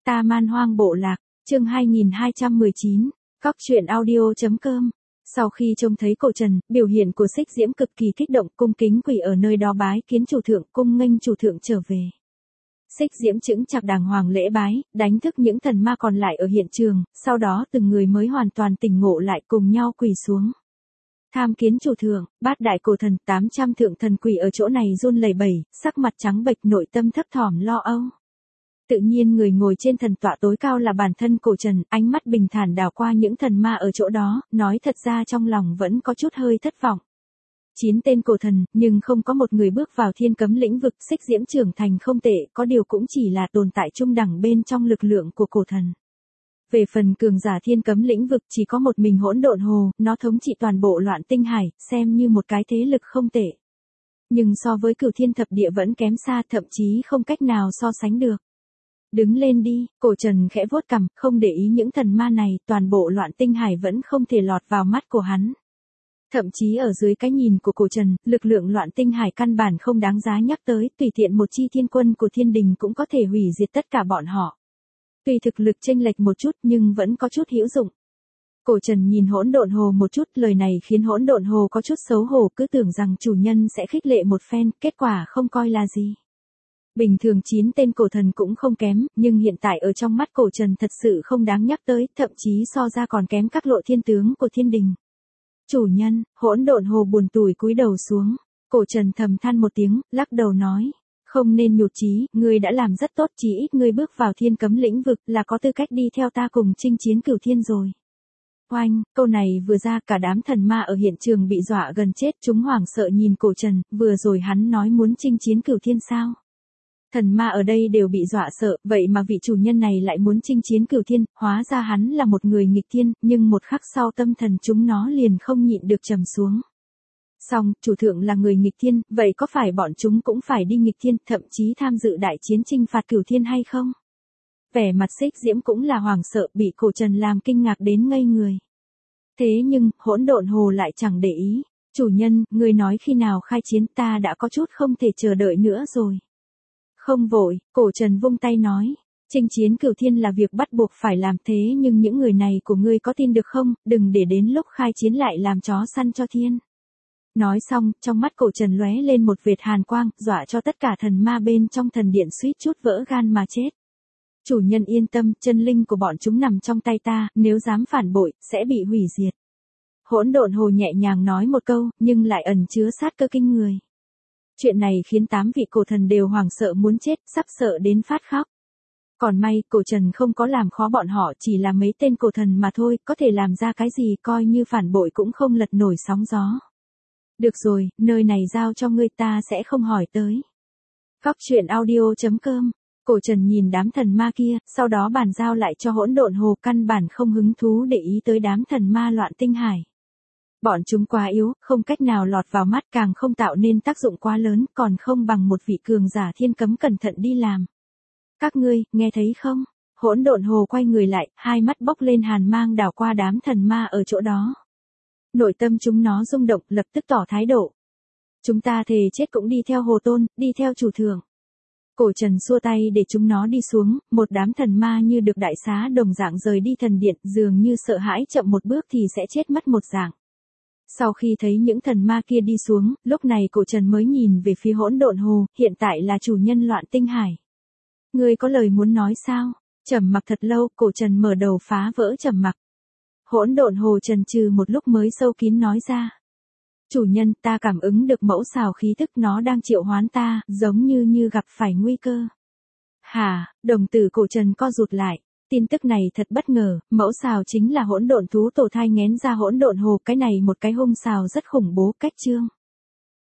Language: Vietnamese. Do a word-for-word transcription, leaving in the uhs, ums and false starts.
Ta Man Hoang Bộ Lạc, chương hai nghìn hai trăm mười chín, Cóc truyện audio chấm com. Sau khi trông thấy cổ Trần, biểu hiện của Xích Diễm cực kỳ kích động, cung kính quỳ ở nơi đó bái kiến chủ thượng, cung nghênh chủ thượng trở về. Xích Diễm chững chạc đàng hoàng lễ bái, đánh thức những thần ma còn lại ở hiện trường, sau đó từng người mới hoàn toàn tỉnh ngộ lại cùng nhau quỳ xuống. Tham kiến chủ thượng, bát đại cổ thần, tám trăm thượng thần quỳ ở chỗ này run lẩy bẩy, sắc mặt trắng bệch, nội tâm thấp thỏm lo âu. Tự nhiên người ngồi trên thần tọa tối cao là bản thân cổ Trần, ánh mắt bình thản đảo qua những thần ma ở chỗ đó, nói thật ra trong lòng vẫn có chút hơi thất vọng. Chín tên cổ thần, nhưng không có một người bước vào thiên cấm lĩnh vực. Xích Diễm trưởng thành không tệ, có điều cũng chỉ là tồn tại trung đẳng bên trong lực lượng của cổ thần. Về phần cường giả thiên cấm lĩnh vực chỉ có một mình Hỗn Độn Hồ, nó thống trị toàn bộ Loạn Tinh Hải, xem như một cái thế lực không tệ. Nhưng so với Cửu Thiên Thập Địa vẫn kém xa, thậm chí không cách nào so sánh được. Đứng lên đi, cổ Trần khẽ vuốt cằm, không để ý những thần ma này, toàn bộ Loạn Tinh Hải vẫn không thể lọt vào mắt của hắn. Thậm chí ở dưới cái nhìn của cổ Trần, lực lượng Loạn Tinh Hải căn bản không đáng giá nhắc tới, tùy tiện một chi thiên quân của thiên đình cũng có thể hủy diệt tất cả bọn họ. Tuy thực lực chênh lệch một chút nhưng vẫn có chút hữu dụng. Cổ Trần nhìn Hỗn Độn Hồ một chút, lời này khiến Hỗn Độn Hồ có chút xấu hổ, cứ tưởng rằng chủ nhân sẽ khích lệ một phen, kết quả không coi là gì. Bình thường chín tên cổ thần cũng không kém, nhưng hiện tại ở trong mắt cổ Trần thật sự không đáng nhắc tới, thậm chí so ra còn kém các lộ thiên tướng của thiên đình. Chủ nhân, Hỗn Độn Hồ buồn tủi cúi đầu xuống. Cổ Trần thầm than một tiếng, lắc đầu nói, không nên nhụt chí, ngươi đã làm rất tốt, chỉ ít ngươi bước vào thiên cấm lĩnh vực là có tư cách đi theo ta cùng chinh chiến cửu thiên rồi. Oanh, câu này vừa ra cả đám thần ma ở hiện trường bị dọa gần chết, chúng hoảng sợ nhìn cổ Trần, vừa rồi hắn nói muốn chinh chiến cửu thiên sao? Thần ma ở đây đều bị dọa sợ, vậy mà vị chủ nhân này lại muốn chinh chiến cửu thiên, hóa ra hắn là một người nghịch thiên, nhưng một khắc sau tâm thần chúng nó liền không nhịn được trầm xuống. Xong, chủ thượng là người nghịch thiên, vậy có phải bọn chúng cũng phải đi nghịch thiên, thậm chí tham dự đại chiến chinh phạt cửu thiên hay không? Vẻ mặt Xích Diễm cũng là hoảng sợ, bị cổ Trần làm kinh ngạc đến ngây người. Thế nhưng, Hỗn Độn Hồ lại chẳng để ý. Chủ nhân, người nói khi nào khai chiến, ta đã có chút không thể chờ đợi nữa rồi. Không vội, cổ Trần vung tay nói, chinh chiến cửu thiên là việc bắt buộc phải làm, thế nhưng những người này của ngươi có tin được không, đừng để đến lúc khai chiến lại làm chó săn cho thiên. Nói xong, trong mắt cổ Trần lóe lên một vệt hàn quang, dọa cho tất cả thần ma bên trong thần điện suýt chút vỡ gan mà chết. Chủ nhân yên tâm, chân linh của bọn chúng nằm trong tay ta, nếu dám phản bội, sẽ bị hủy diệt. Hỗn Độn Hồ nhẹ nhàng nói một câu, nhưng lại ẩn chứa sát cơ kinh người. Chuyện này khiến tám vị cổ thần đều hoảng sợ muốn chết, sắp sợ đến phát khóc. Còn may, cổ Trần không có làm khó bọn họ, chỉ là mấy tên cổ thần mà thôi, có thể làm ra cái gì, coi như phản bội cũng không lật nổi sóng gió. Được rồi, nơi này giao cho ngươi, ta sẽ không hỏi tới. Cóc truyện audio chấm com. Cổ Trần nhìn đám thần ma kia, sau đó bàn giao lại cho Hỗn Độn Hồ, căn bản không hứng thú để ý tới đám thần ma Loạn Tinh Hải. Bọn chúng quá yếu, không cách nào lọt vào mắt, càng không tạo nên tác dụng quá lớn, còn không bằng một vị cường giả thiên cấm cẩn thận đi làm. Các ngươi, nghe thấy không? Hỗn Độn Hồ quay người lại, hai mắt bốc lên hàn mang đảo qua đám thần ma ở chỗ đó. Nội tâm chúng nó rung động, lập tức tỏ thái độ. Chúng ta thề chết cũng đi theo Hồ Tôn, đi theo chủ thượng. Cổ Trần xua tay để chúng nó đi xuống, một đám thần ma như được đại xá đồng dạng rời đi thần điện, dường như sợ hãi chậm một bước thì sẽ chết mất một dạng. Sau khi thấy những thần ma kia đi xuống, lúc này cổ Trần mới nhìn về phía Hỗn Độn Hồ, hiện tại là chủ nhân Loạn Tinh Hải. Ngươi có lời muốn nói sao? Trầm mặc thật lâu, cổ Trần mở đầu phá vỡ trầm mặc. Hỗn Độn Hồ chần chừ một lúc mới sâu kín nói ra. Chủ nhân, ta cảm ứng được mẫu xào khí tức, nó đang triệu hoán ta, giống như như gặp phải nguy cơ. Hả, đồng tử cổ Trần co rụt lại. Tin tức này thật bất ngờ, mẫu xào chính là hỗn độn thú tổ thai nghén ra Hỗn Độn Hồ, cái này một cái hung xào rất khủng bố, cách chương.